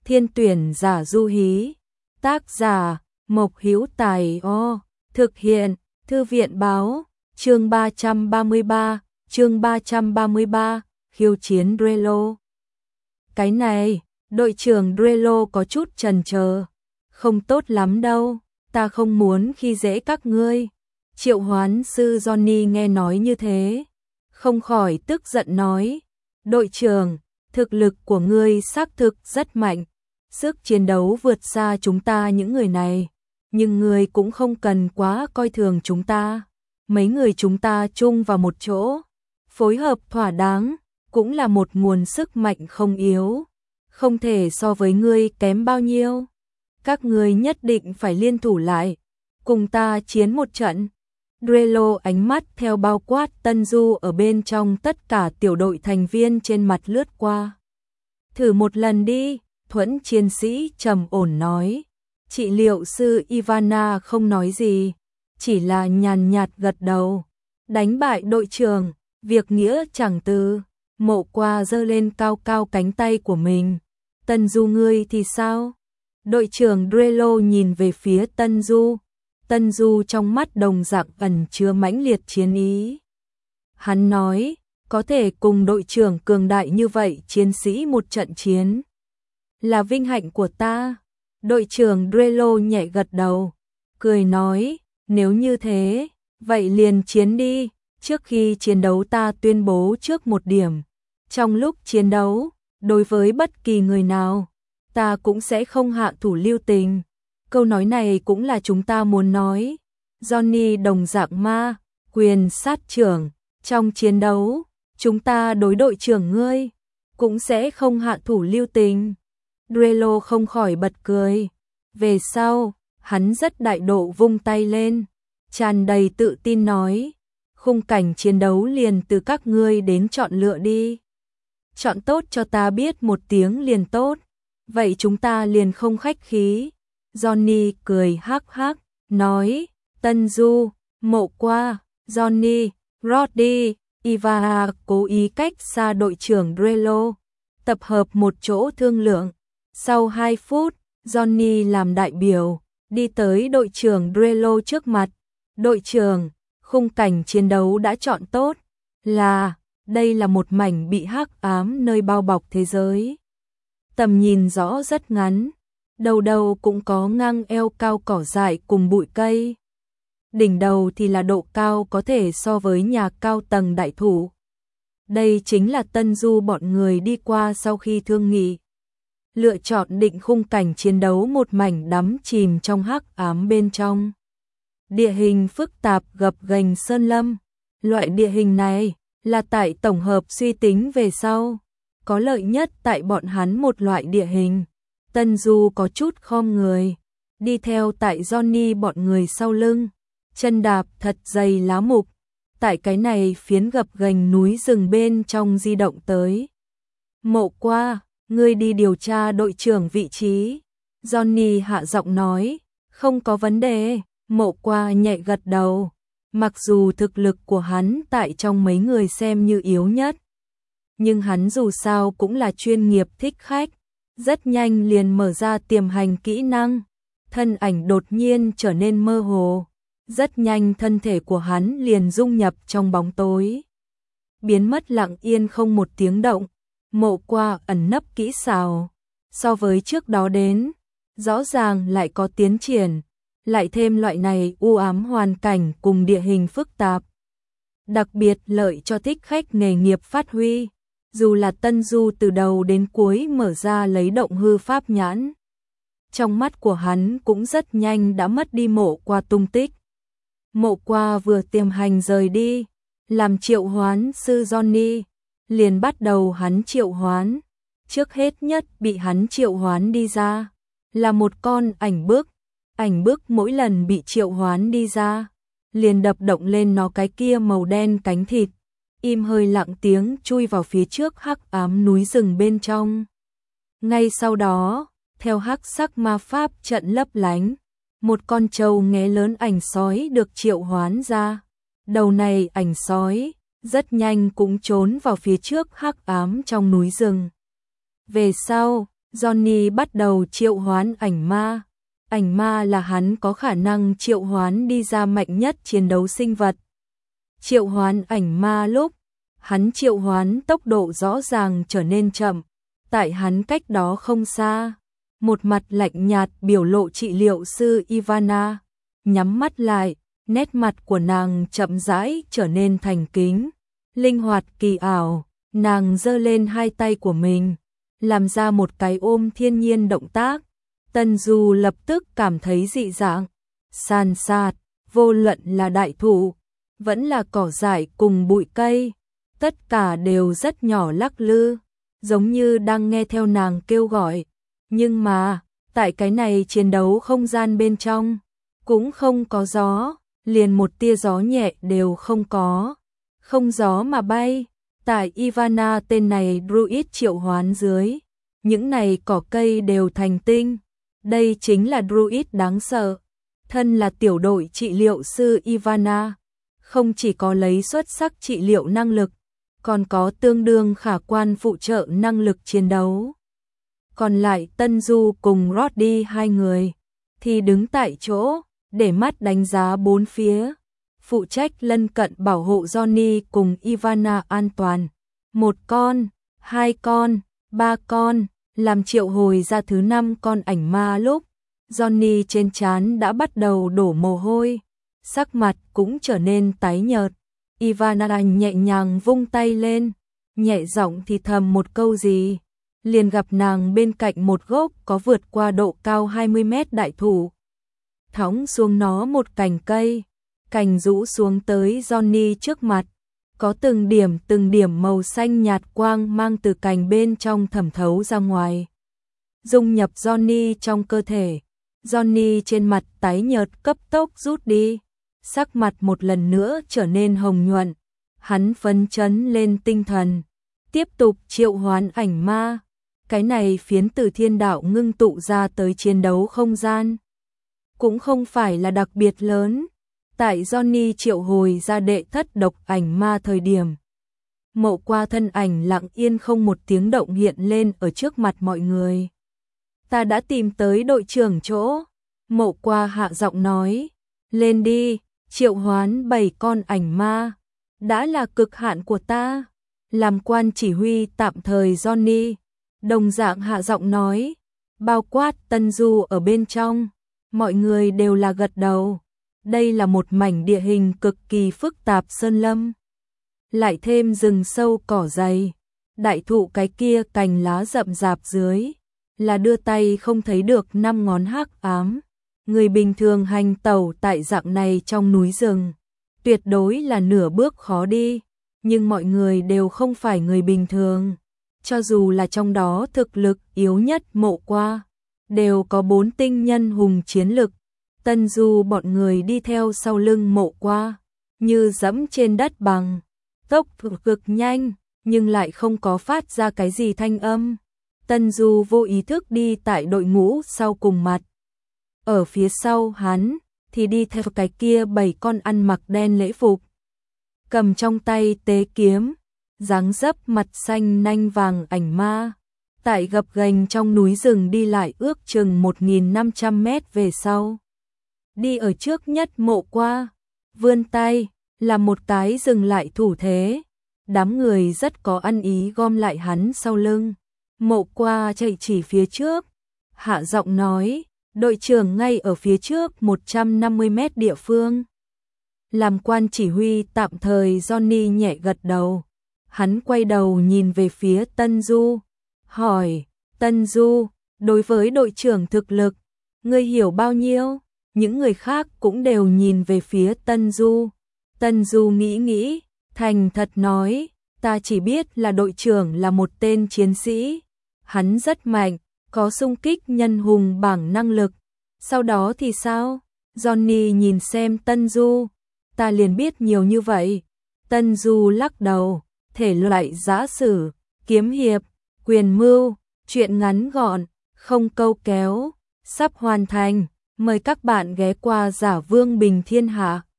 Thiên tuyển giả du hí. Tác giả Mộc Hữu Tài. Thực hiện Thư viện báo. Chương 333, khiêu chiến Drelo. Cái này, đội trưởng Drelo có chút chần chờ. Không tốt lắm đâu, ta không muốn khi dễ các ngươi. Triệu hoán sư Johnny nghe nói như thế, không khỏi tức giận nói. Đội trưởng, thực lực của ngươi xác thực rất mạnh, sức chiến đấu vượt xa chúng ta những người này. Nhưng ngươi cũng không cần quá coi thường chúng ta. Mấy người chúng ta chung vào một chỗ, phối hợp thỏa đáng, cũng là một nguồn sức mạnh không yếu. Không thể so với ngươi kém bao nhiêu. Các ngươi nhất định phải liên thủ lại, cùng ta chiến một trận. Drelo ánh mắt theo bao quát Tân Du ở bên trong tất cả tiểu đội thành viên trên mặt lướt qua. Thử một lần đi, Thuẫn chiến sĩ trầm ổn nói. Trị liệu sư Ivana không nói gì, chỉ là nhàn nhạt gật đầu. Đánh bại đội trưởng, việc nghĩa chẳng từ. Mộ Qua giơ lên cao cao cánh tay của mình. Tân Du ngươi thì sao? Đội trưởng Drelo nhìn về phía Tân Du. Tân Du trong mắt đồng dạng ẩn chứa mãnh liệt chiến ý. Hắn nói, có thể cùng đội trưởng cường đại như vậy chiến sĩ một trận chiến là vinh hạnh của ta. Đội trưởng Drelo nhẹ gật đầu, cười nói, nếu như thế, vậy liền chiến đi. Trước khi chiến đấu ta tuyên bố trước một điểm. Trong lúc chiến đấu, đối với bất kỳ người nào, ta cũng sẽ không hạ thủ lưu tình. Câu nói này cũng là chúng ta muốn nói. Johnny đồng dạng ma, quyền sát trưởng. Trong chiến đấu, chúng ta đối đội trưởng ngươi, cũng sẽ không hạ thủ lưu tình. Drelo không khỏi bật cười. Về sau, hắn rất đại độ vung tay lên, tràn đầy tự tin nói. Khung cảnh chiến đấu liền từ các ngươi đến chọn lựa đi. Chọn tốt cho ta biết một tiếng liền tốt. Vậy chúng ta liền không khách khí. Johnny cười hắc hắc, nói. Tân Du, Mộ Qua, Johnny, Roddy, Iva cố ý cách xa đội trưởng Drelo, tập hợp một chỗ thương lượng. Sau 2 phút, Johnny làm đại biểu, đi tới đội trưởng Drelo trước mặt. Đội trưởng, khung cảnh chiến đấu đã chọn tốt, đây là một mảnh bị hắc ám nơi bao bọc thế giới. Tầm nhìn rõ rất ngắn, đầu đầu cũng có ngang eo cao cỏ dại cùng bụi cây. Đỉnh đầu thì là độ cao có thể so với nhà cao tầng đại thủ. Đây chính là Tân Du bọn người đi qua sau khi thương nghị. Lựa chọn định khung cảnh chiến đấu một mảnh đắm chìm trong hắc ám bên trong. Địa hình phức tạp gập ghềnh sơn lâm. Loại địa hình này là tại tổng hợp suy tính về sau. Có lợi nhất tại bọn hắn một loại địa hình. Tân Du có chút khom người, đi theo tại Johnny bọn người sau lưng. Chân đạp thật dày lá mục. Tại cái này phiến gập ghềnh núi rừng bên trong di động tới. Mộ Qua, ngươi đi điều tra đội trưởng vị trí. Johnny hạ giọng nói, không có vấn đề. Mộ Qua nhẹ gật đầu. Mặc dù thực lực của hắn tại trong mấy người xem như yếu nhất, nhưng hắn dù sao cũng là chuyên nghiệp thích khách. Rất nhanh liền mở ra tiềm hành kỹ năng. Thân ảnh đột nhiên trở nên mơ hồ. Rất nhanh thân thể của hắn liền dung nhập trong bóng tối, biến mất lặng yên không một tiếng động. Mộ Qua ẩn nấp kỹ xảo, so với trước đó đến, rõ ràng lại có tiến triển, lại thêm loại này u ám hoàn cảnh cùng địa hình phức tạp. Đặc biệt lợi cho thích khách nghề nghiệp phát huy, dù là Tân Du từ đầu đến cuối mở ra lấy động hư pháp nhãn. Trong mắt của hắn cũng rất nhanh đã mất đi Mộ Qua tung tích. Mộ Qua vừa tiềm hành rời đi, làm triệu hoán sư Johnny, liền bắt đầu hắn triệu hoán. Trước hết nhất bị hắn triệu hoán đi ra là một con ảnh bức. Ảnh bức mỗi lần bị triệu hoán đi ra, liền đập động lên nó cái kia màu đen cánh thịt, im hơi lặng tiếng chui vào phía trước hắc ám núi rừng bên trong. Ngay sau đó, theo hắc sắc ma pháp trận lấp lánh, một con trâu nghé lớn ảnh sói được triệu hoán ra. Đầu này ảnh sói rất nhanh cũng trốn vào phía trước hắc ám trong núi rừng. Về sau, Johnny bắt đầu triệu hoán ảnh ma. Ảnh ma là hắn có khả năng triệu hoán đi ra mạnh nhất chiến đấu sinh vật. Triệu hoán ảnh ma lúc hắn triệu hoán tốc độ rõ ràng trở nên chậm, tại hắn cách đó không xa. Một mặt lạnh nhạt biểu lộ trị liệu sư Ivana, nhắm mắt lại, nét mặt của nàng chậm rãi trở nên thành kính, linh hoạt kỳ ảo, nàng giơ lên hai tay của mình, làm ra một cái ôm thiên nhiên động tác. Tân Du lập tức cảm thấy dị dạng, san sát, vô luận là đại thụ, vẫn là cỏ dại cùng bụi cây, tất cả đều rất nhỏ lắc lư, giống như đang nghe theo nàng kêu gọi. Nhưng mà, tại cái này chiến đấu không gian bên trong, cũng không có gió, liền một tia gió nhẹ đều không có, không gió mà bay. Tại Ivana tên này druid triệu hoán dưới, những này cỏ cây đều thành tinh. Đây chính là druid đáng sợ. Thân là tiểu đội trị liệu sư Ivana, không chỉ có lấy xuất sắc trị liệu năng lực, còn có tương đương khả quan phụ trợ năng lực chiến đấu. Còn lại Tân Du cùng Roddy hai người thì đứng tại chỗ, để mắt đánh giá bốn phía, phụ trách lân cận bảo hộ Johnny cùng Ivana an toàn. Một con, hai con, ba con, làm triệu hồi ra thứ 5 con ảnh ma lúc, Johnny trên trán đã bắt đầu đổ mồ hôi, sắc mặt cũng trở nên tái nhợt. Ivana nhẹ nhàng vung tay lên, nhẹ giọng thì thầm một câu gì, liền gặp nàng bên cạnh một gốc có vượt qua độ cao 20 mét đại thụ. Thõng xuống nó một cành cây, cành rũ xuống tới Johnny trước mặt, có từng điểm màu xanh nhạt quang mang từ cành bên trong thẩm thấu ra ngoài, dung nhập Johnny trong cơ thể. Johnny trên mặt tái nhợt cấp tốc rút đi, sắc mặt một lần nữa trở nên hồng nhuận, hắn phấn chấn lên tinh thần, tiếp tục triệu hoán ảnh ma. Cái này phiến từ thiên đạo ngưng tụ ra tới chiến đấu không gian, cũng không phải là đặc biệt lớn. Tại Johnny triệu hồi ra đệ thất độc ảnh ma thời điểm, Mộ Qua thân ảnh lặng yên không một tiếng động hiện lên ở trước mặt mọi người. Ta đã tìm tới đội trưởng chỗ. Mộ Qua hạ giọng nói, lên đi, triệu hoán 7 con ảnh ma, đã là cực hạn của ta. Làm quan chỉ huy tạm thời Johnny, đồng dạng hạ giọng nói, bao quát Tân Du ở bên trong, mọi người đều là gật đầu. Đây là một mảnh địa hình cực kỳ phức tạp sơn lâm, lại thêm rừng sâu cỏ dày, đại thụ cái kia cành lá rậm rạp dưới, là đưa tay không thấy được 5 ngón hắc ám. Người bình thường hành tẩu tại dạng này trong núi rừng, tuyệt đối là nửa bước khó đi, nhưng mọi người đều không phải người bình thường. Cho dù là trong đó thực lực yếu nhất Mộ Qua, đều có 4 tinh nhân hùng chiến lực. Tân Du bọn người đi theo sau lưng Mộ Qua, như dẫm trên đất bằng, tốc độ cực nhanh, nhưng lại không có phát ra cái gì thanh âm. Tân Du vô ý thức đi tại đội ngũ sau cùng mặt. Ở phía sau hắn, thì đi theo cái kia 7 con ăn mặc đen lễ phục, cầm trong tay tế kiếm, dáng dấp mặt xanh nanh vàng ảnh ma. Tại gập ghềnh trong núi rừng đi lại ước chừng 1.500 mét về sau. Đi ở trước nhất Mộ Qua, vươn tay, là một cái dừng lại thủ thế. Đám người rất có ăn ý gom lại hắn sau lưng. Mộ Qua chạy chỉ phía trước, hạ giọng nói, đội trưởng ngay ở phía trước 150 mét địa phương. Làm quan chỉ huy tạm thời Johnny nhẹ gật đầu. Hắn quay đầu nhìn về phía Tân Du, hỏi, Tân Du, đối với đội trưởng thực lực, ngươi hiểu bao nhiêu? Những người khác cũng đều nhìn về phía Tân Du. Tân Du nghĩ, thành thật nói, ta chỉ biết là đội trưởng là một tên chiến sĩ. Hắn rất mạnh, có xung kích nhân hùng bảng năng lực. Sau đó thì sao? Johnny nhìn xem Tân Du, ta liền biết nhiều như vậy. Tân Du lắc đầu, thể loại giã sử, kiếm hiệp, quyền mưu, truyện ngắn gọn, không câu kéo, sắp hoàn thành. Mời các bạn ghé qua Giả Vương Bình Thiên Hạ.